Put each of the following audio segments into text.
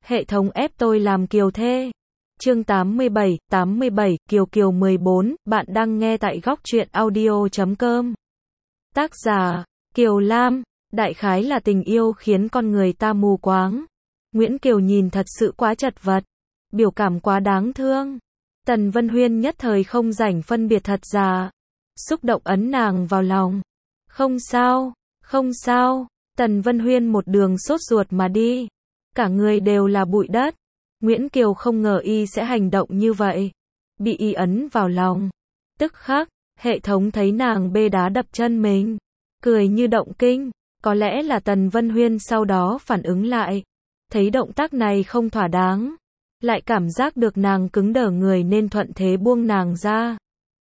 Hệ thống ép tôi làm kiều thê. Chương 87, Kiều Kiều 14, bạn đang nghe tại góc truyện audio.com. Tác giả, Kiều Lam. Đại khái là tình yêu khiến con người ta mù quáng. Nguyễn Kiều nhìn thật sự quá chật vật. Biểu cảm quá đáng thương. Tần Vân Huyên nhất thời không rảnh phân biệt thật giả. Xúc động ấn nàng vào lòng. Không sao, không sao. Tần Vân Huyên một đường sốt ruột mà đi. Cả người đều là bụi đất. Nguyễn Kiều không ngờ y sẽ hành động như vậy. Bị y ấn vào lòng. Tức khắc, hệ thống thấy nàng bê đá đập chân mình. Cười như động kinh. Có lẽ là Tần Vân Huyên sau đó phản ứng lại. Thấy động tác này không thỏa đáng. Lại cảm giác được nàng cứng đờ người nên thuận thế buông nàng ra.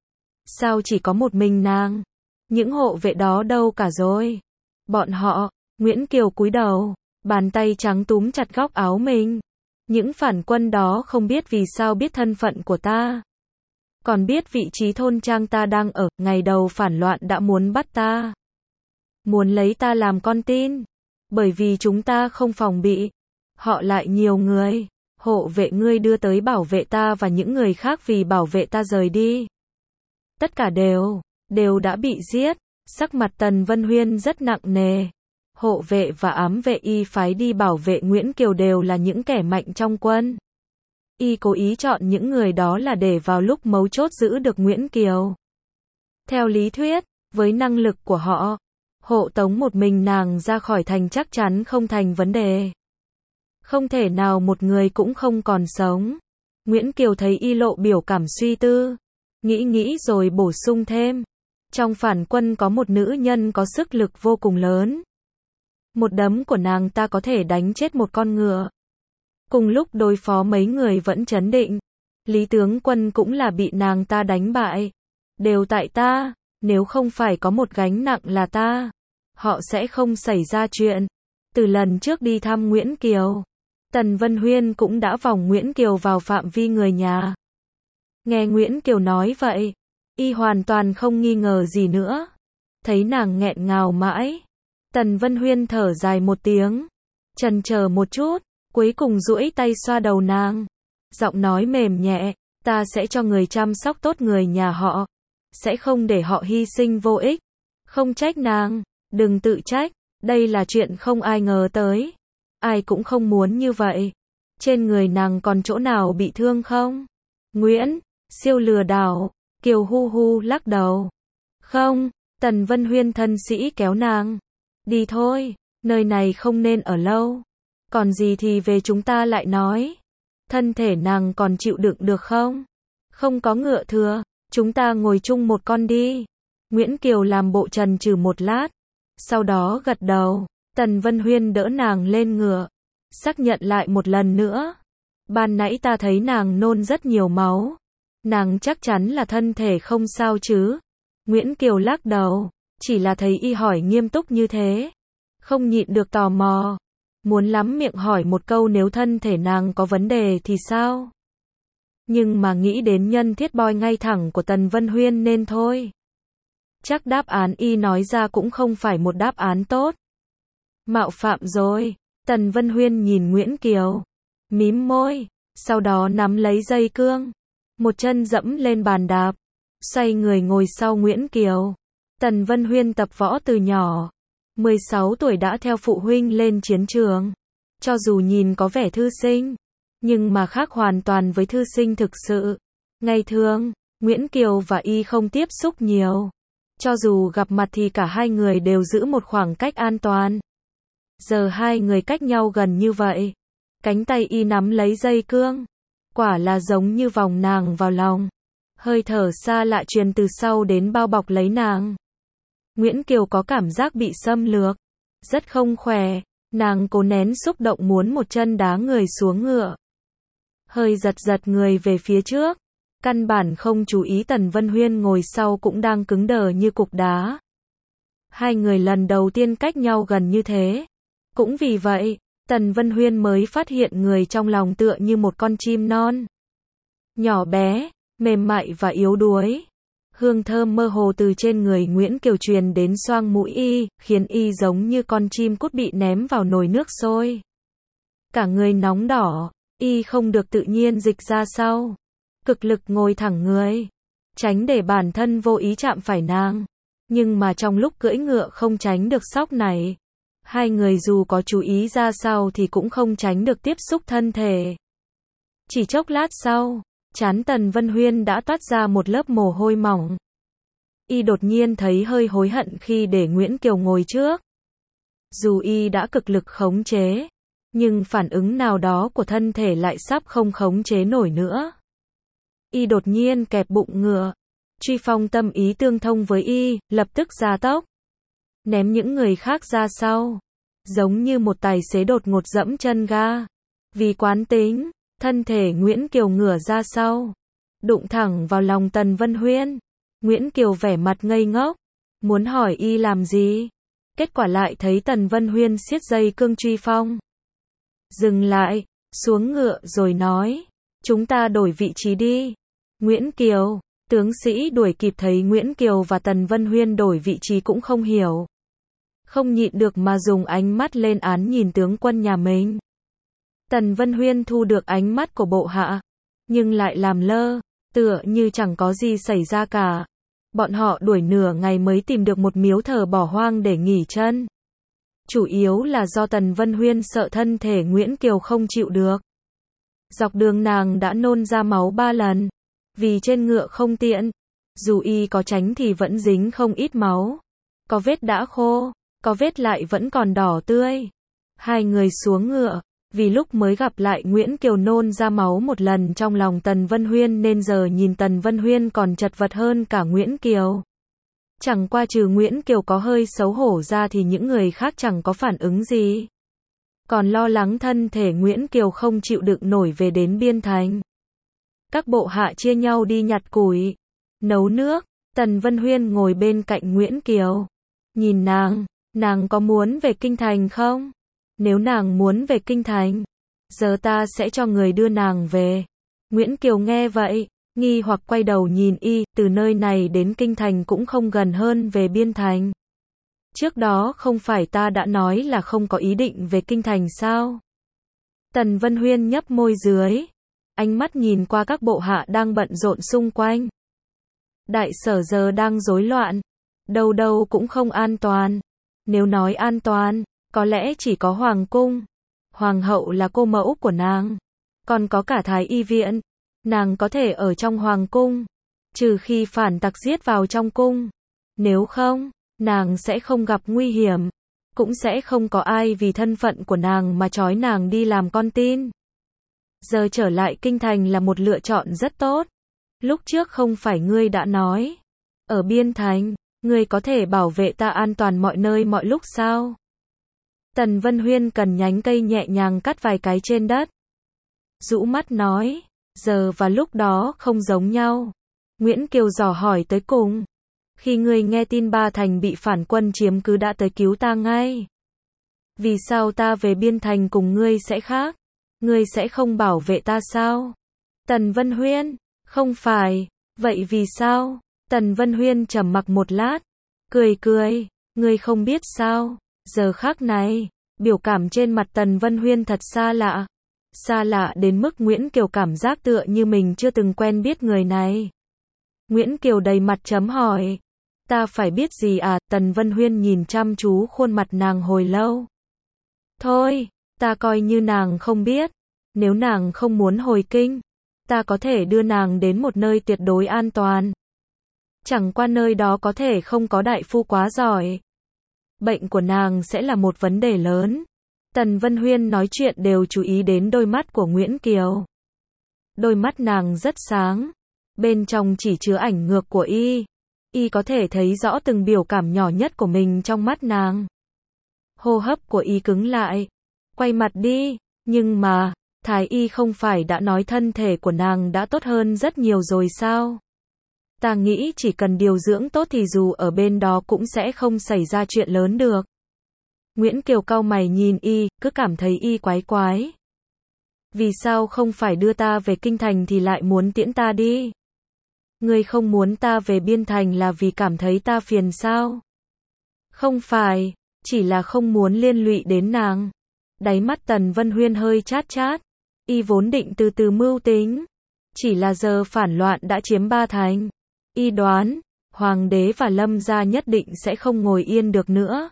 Sao chỉ có một mình nàng? Những hộ vệ đó đâu cả rồi? Bọn họ, Nguyễn Kiều cúi đầu, bàn tay trắng túm chặt góc áo mình. Những phản quân đó không biết vì sao biết thân phận của ta. Còn biết vị trí thôn trang ta đang ở, ngày đầu phản loạn đã muốn bắt ta. Muốn lấy ta làm con tin. Bởi vì chúng ta không phòng bị. Họ lại nhiều người. Hộ vệ ngươi đưa tới bảo vệ ta và những người khác vì bảo vệ ta rời đi. Tất cả đều đã bị giết. Sắc mặt Tần Vân Huyên rất nặng nề. Hộ vệ và ám vệ y phái đi bảo vệ Nguyễn Kiều đều là những kẻ mạnh trong quân. Y cố ý chọn những người đó là để vào lúc mấu chốt giữ được Nguyễn Kiều. Theo lý thuyết, với năng lực của họ, hộ tống một mình nàng ra khỏi thành chắc chắn không thành vấn đề. Không thể nào một người cũng không còn sống. Nguyễn Kiều thấy y lộ biểu cảm suy tư. Nghĩ rồi bổ sung thêm. Trong phản quân có một nữ nhân có sức lực vô cùng lớn. Một đấm của nàng ta có thể đánh chết một con ngựa. Cùng lúc đối phó mấy người vẫn trấn định. Lý tướng quân cũng là bị nàng ta đánh bại. Đều tại ta, nếu không phải có một gánh nặng là ta, họ sẽ không xảy ra chuyện. Từ lần trước đi thăm Nguyễn Kiều, Tần Vân Huyên cũng đã vòng Nguyễn Kiều vào phạm vi người nhà. Nghe Nguyễn Kiều nói vậy, y hoàn toàn không nghi ngờ gì nữa. Thấy nàng nghẹn ngào mãi, Tần Vân Huyên thở dài một tiếng, chần chờ một chút, cuối cùng duỗi tay xoa đầu nàng. Giọng nói mềm nhẹ, ta sẽ cho người chăm sóc tốt người nhà họ, sẽ không để họ hy sinh vô ích. Không trách nàng, đừng tự trách, đây là chuyện không ai ngờ tới. Ai cũng không muốn như vậy. Trên người nàng còn chỗ nào bị thương không? Nguyễn, siêu lừa đảo. Kiều hu hu lắc đầu. Không, Tần Vân Huyên thân sĩ kéo nàng. Đi thôi, nơi này không nên ở lâu. Còn gì thì về chúng ta lại nói. Thân thể nàng còn chịu đựng được không? Không có ngựa thừa, chúng ta ngồi chung một con đi. Nguyễn Kiều làm bộ chần chừ một lát. Sau đó gật đầu. Tần Vân Huyên đỡ nàng lên ngựa. Xác nhận lại một lần nữa. Ban nãy ta thấy nàng nôn rất nhiều máu. Nàng chắc chắn là thân thể không sao chứ? Nguyễn Kiều lắc đầu. Chỉ là thấy y hỏi nghiêm túc như thế. Không nhịn được tò mò. Muốn lắm miệng hỏi một câu nếu thân thể nàng có vấn đề thì sao? Nhưng mà nghĩ đến nhân thiết boy ngay thẳng của Tần Vân Huyên nên thôi. Chắc đáp án y nói ra cũng không phải một đáp án tốt. Mạo phạm rồi. Tần Vân Huyên nhìn Nguyễn Kiều. Mím môi. Sau đó nắm lấy dây cương. Một chân dẫm lên bàn đạp. Xoay người ngồi sau Nguyễn Kiều. Tần Vân Huyên tập võ từ nhỏ. 16 tuổi đã theo phụ huynh lên chiến trường. Cho dù nhìn có vẻ thư sinh, nhưng mà khác hoàn toàn với thư sinh thực sự. Ngày thường, Nguyễn Kiều và y không tiếp xúc nhiều. Cho dù gặp mặt thì cả hai người đều giữ một khoảng cách an toàn. Giờ hai người cách nhau gần như vậy. Cánh tay y nắm lấy dây cương. Quả là giống như vòng nàng vào lòng. Hơi thở xa lạ truyền từ sau đến bao bọc lấy nàng. Nguyễn Kiều có cảm giác bị xâm lược. Rất không khỏe. Nàng cố nén xúc động muốn một chân đá người xuống ngựa. Hơi giật người về phía trước. Căn bản không chú ý Tần Vân Huyên ngồi sau cũng đang cứng đờ như cục đá. Hai người lần đầu tiên cách nhau gần như thế. Cũng vì vậy, Tần Vân Huyên mới phát hiện người trong lòng tựa như một con chim non. Nhỏ bé, mềm mại và yếu đuối. Hương thơm mơ hồ từ trên người Nguyễn Kiều truyền đến xoang mũi y, khiến y giống như con chim cút bị ném vào nồi nước sôi. cả người nóng đỏ, y không được tự nhiên dịch ra sau. Cực lực ngồi thẳng người, tránh để bản thân vô ý chạm phải nàng. Nhưng mà trong lúc cưỡi ngựa không tránh được sóc này. Hai người dù có chú ý ra sao thì cũng không tránh được tiếp xúc thân thể. Chỉ chốc lát sau, trán Tần Vân Huyên đã toát ra một lớp mồ hôi mỏng. Y đột nhiên thấy hơi hối hận khi để Nguyễn Kiều ngồi trước. Dù y đã cực lực khống chế, nhưng phản ứng nào đó của thân thể lại sắp không khống chế nổi nữa. Y đột nhiên kẹp bụng ngựa. Truy Phong tâm ý tương thông với y, lập tức gia tốc. Ném những người khác ra sau. Giống như một tài xế đột ngột dẫm chân ga. Vì quán tính, thân thể Nguyễn Kiều ngửa ra sau. Đụng thẳng vào lòng Tần Vân Huyên. Nguyễn Kiều vẻ mặt ngây ngốc. Muốn hỏi y làm gì? Kết quả lại thấy Tần Vân Huyên siết dây cương Truy Phong. Dừng lại, xuống ngựa rồi nói. Chúng ta đổi vị trí đi. Nguyễn Kiều. Tướng sĩ đuổi kịp thấy Nguyễn Kiều và Tần Vân Huyên đổi vị trí cũng không hiểu. Không nhịn được mà dùng ánh mắt lên án nhìn tướng quân nhà mình. Tần Vân Huyên thu được ánh mắt của bộ hạ, nhưng lại làm lơ, tựa như chẳng có gì xảy ra cả. Bọn họ đuổi nửa ngày mới tìm được một miếu thờ bỏ hoang để nghỉ chân. Chủ yếu là do Tần Vân Huyên sợ thân thể Nguyễn Kiều không chịu được. Dọc đường nàng đã nôn ra máu 3 lần. Vì trên ngựa không tiện, dù y có tránh thì vẫn dính không ít máu. Có vết đã khô, có vết lại vẫn còn đỏ tươi. Hai người xuống ngựa, vì lúc mới gặp lại Nguyễn Kiều nôn ra máu một lần trong lòng Tần Vân Huyên nên giờ nhìn Tần Vân Huyên còn chật vật hơn cả Nguyễn Kiều. Chẳng qua trừ Nguyễn Kiều có hơi xấu hổ ra thì những người khác chẳng có phản ứng gì. Còn lo lắng thân thể Nguyễn Kiều không chịu đựng nổi về đến Biên Thành. Các bộ hạ chia nhau đi nhặt củi, nấu nước. Tần Vân Huyên ngồi bên cạnh Nguyễn Kiều. Nhìn nàng có muốn về Kinh Thành không? Nếu nàng muốn về Kinh Thành, giờ ta sẽ cho người đưa nàng về. Nguyễn Kiều nghe vậy, nghi hoặc quay đầu nhìn y, từ nơi này đến Kinh Thành cũng không gần hơn về Biên Thành. Trước đó không phải ta đã nói là không có ý định về Kinh Thành sao? Tần Vân Huyên nhấp môi dưới. Ánh mắt nhìn qua các bộ hạ đang bận rộn xung quanh. Đại sở giờ đang rối loạn. Đâu đâu cũng không an toàn. Nếu nói an toàn, có lẽ chỉ có Hoàng cung. Hoàng hậu là cô mẫu của nàng. Còn có cả Thái Y viện. Nàng có thể ở trong Hoàng cung. Trừ khi phản tặc giết vào trong cung. Nếu không, nàng sẽ không gặp nguy hiểm. Cũng sẽ không có ai vì thân phận của nàng mà trói nàng đi làm con tin. Giờ trở lại Kinh Thành là một lựa chọn rất tốt. Lúc trước không phải ngươi đã nói. Ở Biên Thành, ngươi có thể bảo vệ ta an toàn mọi nơi mọi lúc sao? Tần Vân Huyên cần nhánh cây nhẹ nhàng cắt vài cái trên đất. Rũ mắt nói, giờ và lúc đó không giống nhau. Nguyễn Kiều dò hỏi tới cùng. Khi ngươi nghe tin Ba Thành bị phản quân chiếm cứ đã tới cứu ta ngay. Vì sao ta về Biên Thành cùng ngươi sẽ khác? Ngươi sẽ không bảo vệ ta sao? Tần Vân Huyên, không phải. Vậy vì sao? Tần Vân Huyên trầm mặc một lát. Cười, ngươi không biết sao? Giờ khắc này, biểu cảm trên mặt Tần Vân Huyên thật xa lạ. Xa lạ đến mức Nguyễn Kiều cảm giác tựa như mình chưa từng quen biết người này. Nguyễn Kiều đầy mặt chấm hỏi. Ta phải biết gì à? Tần Vân Huyên nhìn chăm chú khuôn mặt nàng hồi lâu. Thôi, ta coi như nàng không biết. Nếu nàng không muốn hồi kinh, ta có thể đưa nàng đến một nơi tuyệt đối an toàn. Chẳng qua nơi đó có thể không có đại phu quá giỏi. Bệnh của nàng sẽ là một vấn đề lớn. Tần Vân Huyên nói chuyện đều chú ý đến đôi mắt của Nguyễn Kiều. Đôi mắt nàng rất sáng. Bên trong chỉ chứa ảnh ngược của y. Y có thể thấy rõ từng biểu cảm nhỏ nhất của mình trong mắt nàng. Hô hấp của y cứng lại. Quay mặt đi. Nhưng mà, Thái Y không phải đã nói thân thể của nàng đã tốt hơn rất nhiều rồi sao? Ta nghĩ chỉ cần điều dưỡng tốt thì dù ở bên đó cũng sẽ không xảy ra chuyện lớn được. Nguyễn Kiều cau mày nhìn y, cứ cảm thấy y quái quái. Vì sao không phải đưa ta về Kinh Thành thì lại muốn tiễn ta đi? Ngươi không muốn ta về Biên Thành là vì cảm thấy ta phiền sao? Không phải, chỉ là không muốn liên lụy đến nàng. Đáy mắt Tần Vân Huyên hơi chát chát. Y vốn định từ từ mưu tính. Chỉ là giờ phản loạn đã chiếm ba thành. Y đoán, Hoàng đế và Lâm gia nhất định sẽ không ngồi yên được nữa.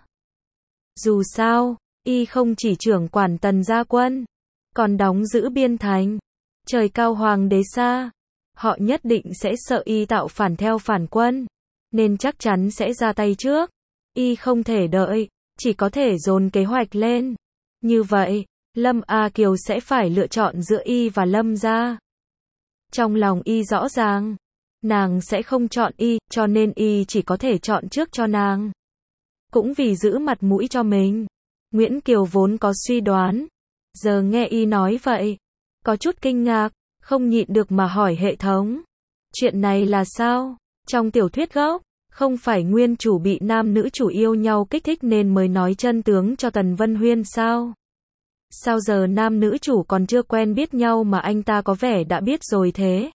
Dù sao, Y không chỉ trưởng quản Tần gia quân, còn đóng giữ biên thành. Trời cao Hoàng đế xa. Họ nhất định sẽ sợ Y tạo phản theo phản quân. Nên chắc chắn sẽ ra tay trước. Y không thể đợi, chỉ có thể dồn kế hoạch lên. Như vậy, Lâm A Kiều sẽ phải lựa chọn giữa Y và Lâm gia. Trong lòng Y rõ ràng, nàng sẽ không chọn Y, cho nên Y chỉ có thể chọn trước cho nàng. Cũng vì giữ mặt mũi cho mình, Nguyễn Kiều vốn có suy đoán. Giờ nghe Y nói vậy, có chút kinh ngạc, không nhịn được mà hỏi hệ thống. Chuyện này là sao? Trong tiểu thuyết gốc, không phải nguyên chủ bị nam nữ chủ yêu nhau kích thích nên mới nói chân tướng cho Tần Vân Huyên sao? Sao giờ nam nữ chủ còn chưa quen biết nhau mà anh ta có vẻ đã biết rồi thế?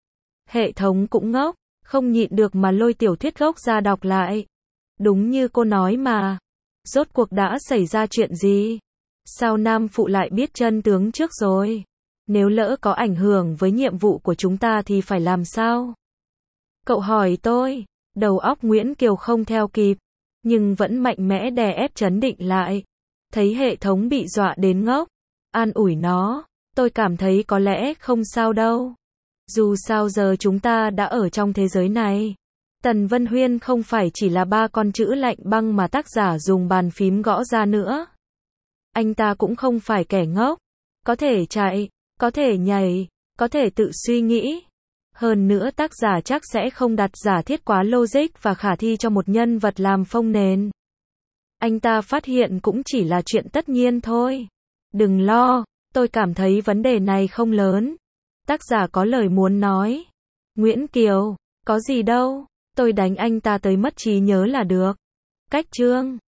Hệ thống cũng ngốc, không nhịn được mà lôi tiểu thuyết gốc ra đọc lại. Đúng như cô nói mà. Rốt cuộc đã xảy ra chuyện gì? Sao nam phụ lại biết chân tướng trước rồi? Nếu lỡ có ảnh hưởng với nhiệm vụ của chúng ta thì phải làm sao? Cậu hỏi tôi, đầu óc Nguyễn Kiều không theo kịp, nhưng vẫn mạnh mẽ đè ép trấn định lại. Thấy hệ thống bị dọa đến ngốc, an ủi nó, tôi cảm thấy có lẽ không sao đâu. Dù sao giờ chúng ta đã ở trong thế giới này. Tần Vân Huyên không phải chỉ là ba con chữ lạnh băng mà tác giả dùng bàn phím gõ ra nữa. Anh ta cũng không phải kẻ ngốc, có thể chạy, có thể nhảy, có thể tự suy nghĩ. Hơn nữa tác giả chắc sẽ không đặt giả thiết quá logic và khả thi cho một nhân vật làm phông nền. Anh ta phát hiện cũng chỉ là chuyện tất nhiên thôi. Đừng lo, tôi cảm thấy vấn đề này không lớn. Tác giả có lời muốn nói. Nguyễn Kiều, có gì đâu, tôi đánh anh ta tới mất trí nhớ là được. Cách chương